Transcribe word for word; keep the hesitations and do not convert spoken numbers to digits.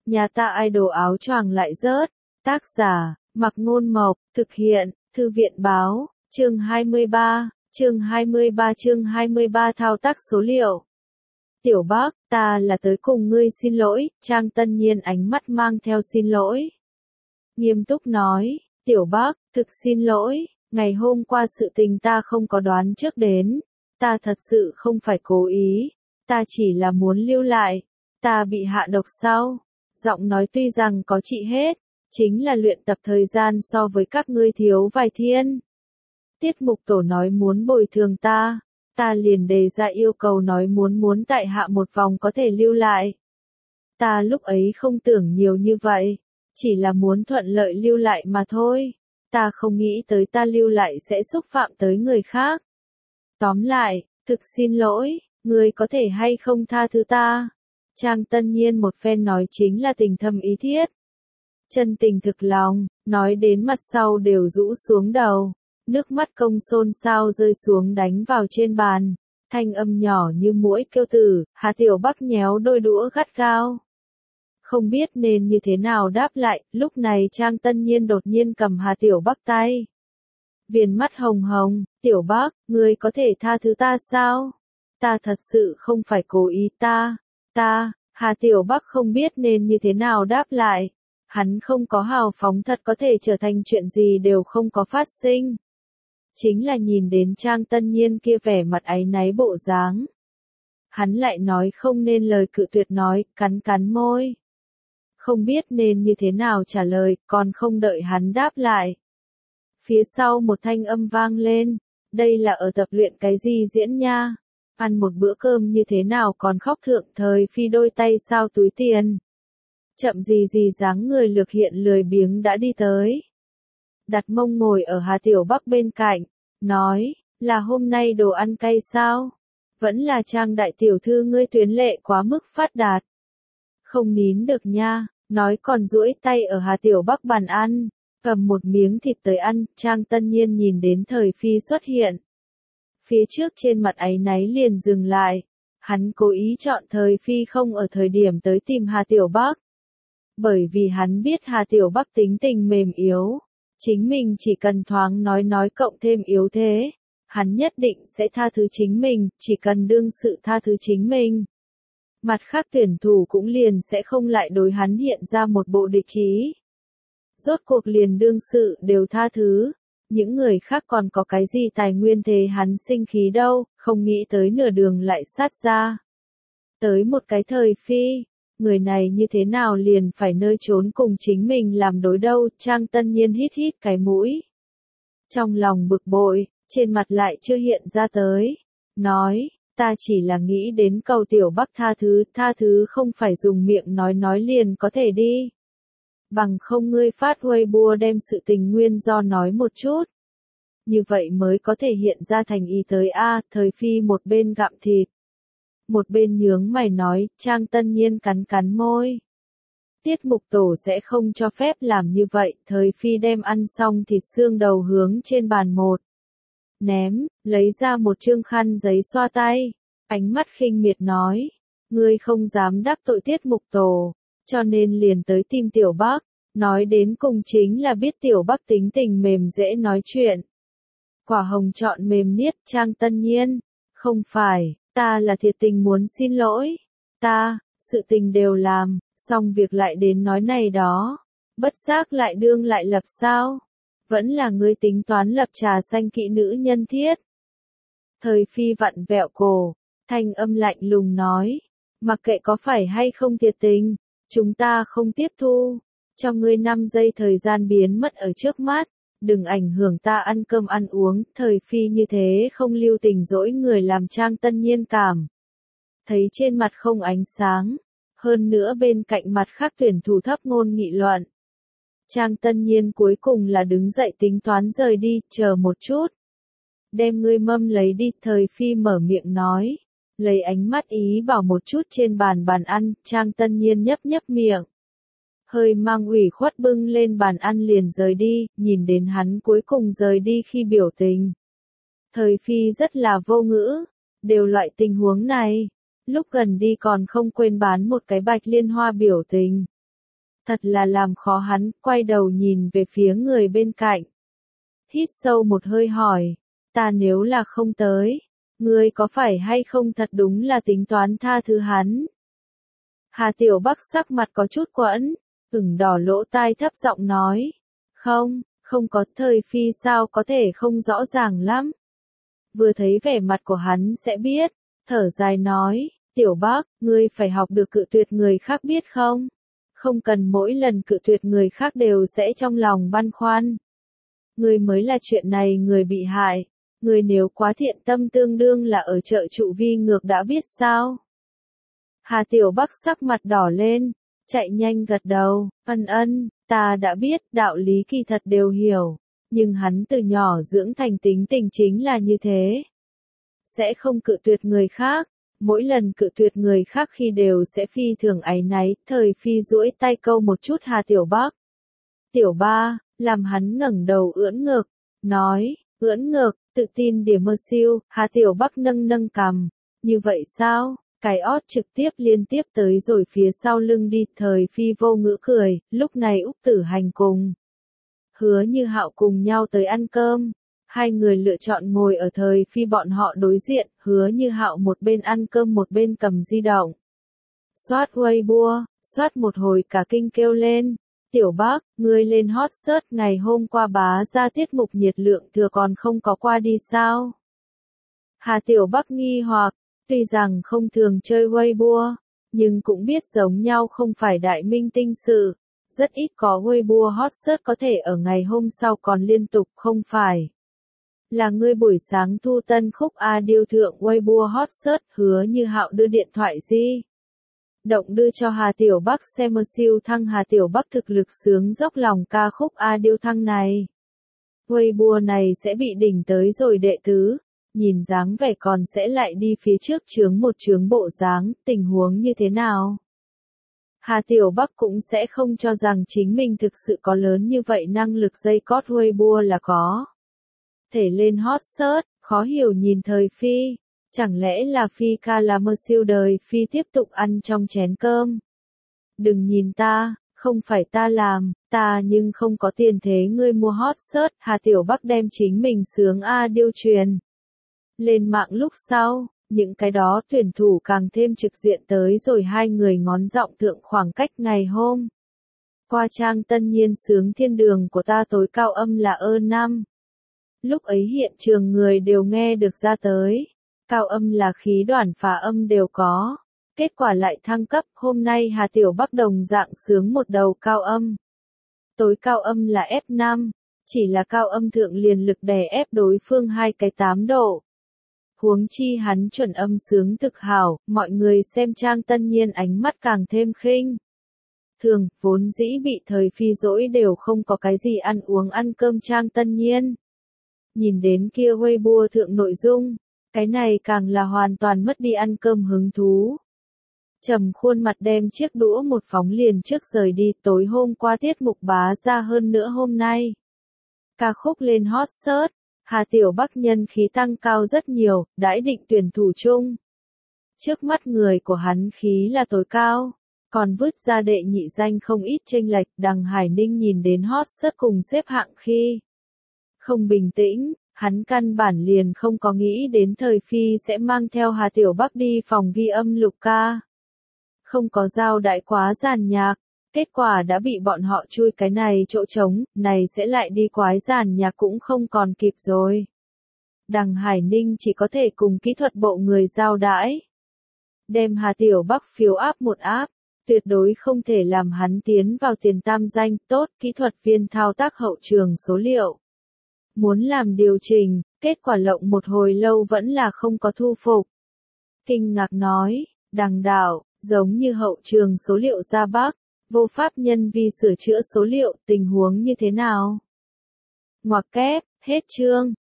Nhà ta idol áo choàng lại rớt. Tác giả, Mặc Ngôn Mộc, thực hiện, Thư viện Báo, chương hai mươi ba, chương hai mươi ba chương hai mươi ba thao tác số liệu. Tiểu Bác, ta là tới cùng ngươi xin lỗi, Trang Tân Nhiên ánh mắt mang theo xin lỗi. Nghiêm túc nói, Tiểu Bác, thực xin lỗi, ngày hôm qua sự tình ta không có đoán trước đến, ta thật sự không phải cố ý, ta chỉ là muốn lưu lại, ta bị hạ độc sao? Giọng nói tuy rằng có trị hết, chính là luyện tập thời gian so với các ngươi thiếu vài thiên. Tiết mục tổ nói muốn bồi thường ta, ta liền đề ra yêu cầu nói muốn muốn tại hạ một vòng có thể lưu lại. Ta lúc ấy không tưởng nhiều như vậy, chỉ là muốn thuận lợi lưu lại mà thôi, ta không nghĩ tới ta lưu lại sẽ xúc phạm tới người khác. Tóm lại, thực xin lỗi, ngươi có thể hay không tha thứ ta? Trang Tân Nhiên một phen nói chính là tình thâm ý thiết. Chân tình thực lòng, nói đến mặt sau đều rũ xuống đầu, nước mắt công xôn xao rơi xuống đánh vào trên bàn, thanh âm nhỏ như muỗi kêu tử, Hà Tiểu Bắc nhéo đôi đũa gắt gao. Không biết nên như thế nào đáp lại, lúc này Trang Tân Nhiên đột nhiên cầm Hà Tiểu Bắc tay. Viền mắt hồng hồng, Tiểu Bắc, ngươi có thể tha thứ ta sao? Ta thật sự không phải cố ý ta, ta, Hà Tiểu Bắc không biết nên như thế nào đáp lại. Hắn không có hào phóng thật có thể trở thành chuyện gì đều không có phát sinh. Chính là nhìn đến Trang Tân Nhiên kia vẻ mặt áy náy bộ dáng. Hắn lại nói không nên lời cự tuyệt nói, cắn cắn môi. Không biết nên như thế nào trả lời, còn không đợi hắn đáp lại. Phía sau một thanh âm vang lên, đây là ở tập luyện cái gì diễn nha? Ăn một bữa cơm như thế nào còn khóc thượng thời phi đôi tay sao túi tiền. Chậm gì gì dáng người lược hiện lười biếng đã đi tới. Đặt mông ngồi ở Hà Tiểu Bắc bên cạnh, nói, là hôm nay đồ ăn cay sao? Vẫn là Trang đại tiểu thư ngươi tuyến lệ quá mức phát đạt. Không nín được nha, nói còn duỗi tay ở Hà Tiểu Bắc bàn ăn, cầm một miếng thịt tới ăn, Trang Tân Nhiên nhìn đến thời phi xuất hiện. Phía trước trên mặt áy náy liền dừng lại, hắn cố ý chọn thời phi không ở thời điểm tới tìm Hà Tiểu Bắc. Bởi vì hắn biết Hà Tiểu Bắc tính tình mềm yếu, chính mình chỉ cần thoáng nói nói cộng thêm yếu thế, hắn nhất định sẽ tha thứ chính mình, chỉ cần đương sự tha thứ chính mình. Mặt khác tuyển thủ cũng liền sẽ không lại đối hắn hiện ra một bộ địch ý. Rốt cuộc liền đương sự đều tha thứ, những người khác còn có cái gì tài nguyên thế hắn sinh khí đâu, không nghĩ tới nửa đường lại sát ra. Tới một cái thời phi. Người này như thế nào liền phải nơi trốn cùng chính mình làm đối đâu, Trang Tân Nhiên hít hít cái mũi. Trong lòng bực bội, trên mặt lại chưa hiện ra tới. Nói, ta chỉ là nghĩ đến cầu Tiểu Bắc tha thứ, tha thứ không phải dùng miệng nói nói liền có thể đi. Bằng không ngươi phát Weibo đem sự tình nguyên do nói một chút. Như vậy mới có thể hiện ra thành ý tới A, thời phi một bên gặm thịt. Một bên nhướng mày nói, Trang Tân Nhiên cắn cắn môi. Tiết mục tổ sẽ không cho phép làm như vậy, thời phi đem ăn xong thịt xương đầu hướng trên bàn một. Ném, lấy ra một trương khăn giấy xoa tay, ánh mắt khinh miệt nói, ngươi không dám đắc tội tiết mục tổ, cho nên liền tới tìm Tiểu Bắc, nói đến cùng chính là biết Tiểu Bắc tính tình mềm dễ nói chuyện. Quả hồng chọn mềm niết Trang Tân Nhiên, không phải. Ta là thiệt tình muốn xin lỗi. Ta, sự tình đều làm, xong việc lại đến nói này đó. Bất giác lại đương lại lập sao? Vẫn là ngươi tính toán lập trà xanh kỵ nữ nhân thiết. Thời phi vặn vẹo cổ, thanh âm lạnh lùng nói. Mặc kệ có phải hay không thiệt tình, chúng ta không tiếp thu. Cho ngươi năm giây thời gian biến mất ở trước mắt. Đừng ảnh hưởng ta ăn cơm ăn uống, thời phi như thế không lưu tình dỗi người làm Trang Tân Nhiên cảm. Thấy trên mặt không ánh sáng, hơn nữa bên cạnh mặt khác tuyển thủ thấp ngôn nghị luận. Trang Tân Nhiên cuối cùng là đứng dậy tính toán rời đi, chờ một chút. Đem ngươi mâm lấy đi, thời phi mở miệng nói. Lấy ánh mắt ý bảo một chút trên bàn bàn ăn, Trang Tân Nhiên nhấp nhấp miệng. Hơi mang ủy khuất bưng lên bàn ăn liền rời đi, nhìn đến hắn cuối cùng rời đi khi biểu tình. Thời phi rất là vô ngữ, đều loại tình huống này, lúc gần đi còn không quên bán một cái bạch liên hoa biểu tình. Thật là làm khó hắn, quay đầu nhìn về phía người bên cạnh. Hít sâu một hơi hỏi, ta nếu là không tới, ngươi có phải hay không thật đúng là tính toán tha thứ hắn? Hà Tiểu Bắc sắc mặt có chút quẫn, ửng đỏ lỗ tai thấp giọng nói, không, không có. Thời Phi sao có thể không rõ ràng lắm. Vừa thấy vẻ mặt của hắn sẽ biết, thở dài nói, Tiểu Bắc, ngươi phải học được cự tuyệt người khác biết không? Không cần mỗi lần cự tuyệt người khác đều sẽ trong lòng băn khoăn. Ngươi mới là chuyện này người bị hại, ngươi nếu quá thiện tâm tương đương là ở chợ trụ vi ngược đã biết sao? Hà Tiểu Bắc sắc mặt đỏ lên, chạy nhanh gật đầu, ân ân, ta đã biết, đạo lý kỳ thật đều hiểu, nhưng hắn từ nhỏ dưỡng thành tính tình chính là như thế. Sẽ không cự tuyệt người khác, mỗi lần cự tuyệt người khác khi đều sẽ phi thường áy náy. Thời Phi duỗi tay câu một chút Hà Tiểu Bắc. Tiểu Ba, làm hắn ngẩng đầu ưỡn ngực, nói, ưỡn ngực, tự tin điểm mơ siêu. Hà Tiểu Bắc nâng nâng cằm, như vậy sao? Cái ót trực tiếp liên tiếp tới rồi phía sau lưng đi. Thời Phi vô ngữ cười, lúc này Úc Tử Hành cùng Hứa Như Hạo cùng nhau tới ăn cơm. Hai người lựa chọn ngồi ở Thời Phi bọn họ đối diện, Hứa Như Hạo một bên ăn cơm một bên cầm di động. Soát Weibo, soát một hồi cả kinh kêu lên, Tiểu Bắc, ngươi lên hot search ngày hôm qua bá ra tiết mục nhiệt lượng thừa còn không có qua đi sao? Hà Tiểu Bắc nghi hoặc, tuy rằng không thường chơi Weibo, nhưng cũng biết giống nhau không phải đại minh tinh sự, rất ít có Weibo hot search có thể ở ngày hôm sau còn liên tục. Không phải là ngươi buổi sáng thu tân khúc A điêu thượng Weibo hot search. Hứa Như Hạo đưa điện thoại di động đưa cho Hà Tiểu Bắc xem siêu thăng. Hà Tiểu Bắc thực lực sướng dốc lòng ca khúc A điêu thăng này. Weibo này sẽ bị đỉnh tới rồi đệ tứ, nhìn dáng vẻ còn sẽ lại đi phía trước chướng một chướng bộ dáng, tình huống như thế nào? Hà Tiểu Bắc cũng sẽ không cho rằng chính mình thực sự có lớn như vậy năng lực dây cót. Weibo là có thể lên hot search, khó hiểu nhìn Thời Phi, chẳng lẽ là Phi ca là mơ siêu? Đời Phi tiếp tục ăn trong chén cơm. Đừng nhìn ta, không phải ta làm, ta nhưng không có tiền thế ngươi mua hot search. Hà Tiểu Bắc đem chính mình sướng A điêu truyền lên mạng lúc sau, những cái đó tuyển thủ càng thêm trực diện tới rồi hai người ngón giọng thượng khoảng cách ngày hôm qua trang Tân Nhiên sướng Thiên đường của ta tối cao âm là ơ năm. Lúc ấy hiện trường người đều nghe được ra tới, cao âm là khí đoàn phá âm đều có. Kết quả lại thăng cấp, hôm nay Hà Tiểu Bắc đồng dạng sướng một đầu cao âm. Tối cao âm là ép năm, chỉ là cao âm thượng liền lực đè ép đối phương hai cái tám độ. Huống chi hắn chuẩn âm sướng thực hảo, mọi người xem trang Tân Nhiên ánh mắt càng thêm khinh thường, vốn dĩ bị Thời Phi dỗi đều không có cái gì ăn uống ăn cơm trang Tân Nhiên. Nhìn đến kia Weibo thượng nội dung, cái này càng là hoàn toàn mất đi ăn cơm hứng thú. Trầm khuôn mặt đem chiếc đũa một phóng liền trước rời đi. Tối hôm qua tiết mục bá ra hơn nữa hôm nay. Ca khúc lên hot search, Hà Tiểu Bắc nhân khí tăng cao rất nhiều, đãi định tuyển thủ chung. Trước mắt người của hắn khí là tối cao, còn vứt ra đệ nhị danh không ít chênh lệch. Đằng Hải Ninh nhìn đến hot search cùng xếp hạng khi không bình tĩnh, hắn căn bản liền không có nghĩ đến Thời Phi sẽ mang theo Hà Tiểu Bắc đi phòng ghi âm lục ca. Không có giao đãi quá giàn nhạc, kết quả đã bị bọn họ chui cái này chỗ trống, này sẽ lại đi quái giàn nhạc cũng không còn kịp rồi. Đằng Hải Ninh chỉ có thể cùng kỹ thuật bộ người giao đãi. Đem Hà Tiểu Bắc phiếu áp một áp, tuyệt đối không thể làm hắn tiến vào tiền tam danh. Tốt, kỹ thuật viên thao tác hậu trường số liệu. Muốn làm điều chỉnh, kết quả lộng một hồi lâu vẫn là không có thu phục. Kinh ngạc nói, Đằng đạo, giống như hậu trường số liệu ra Bắc, vô pháp nhân vi sửa chữa số liệu, tình huống như thế nào? Ngoặc kép, hết chương.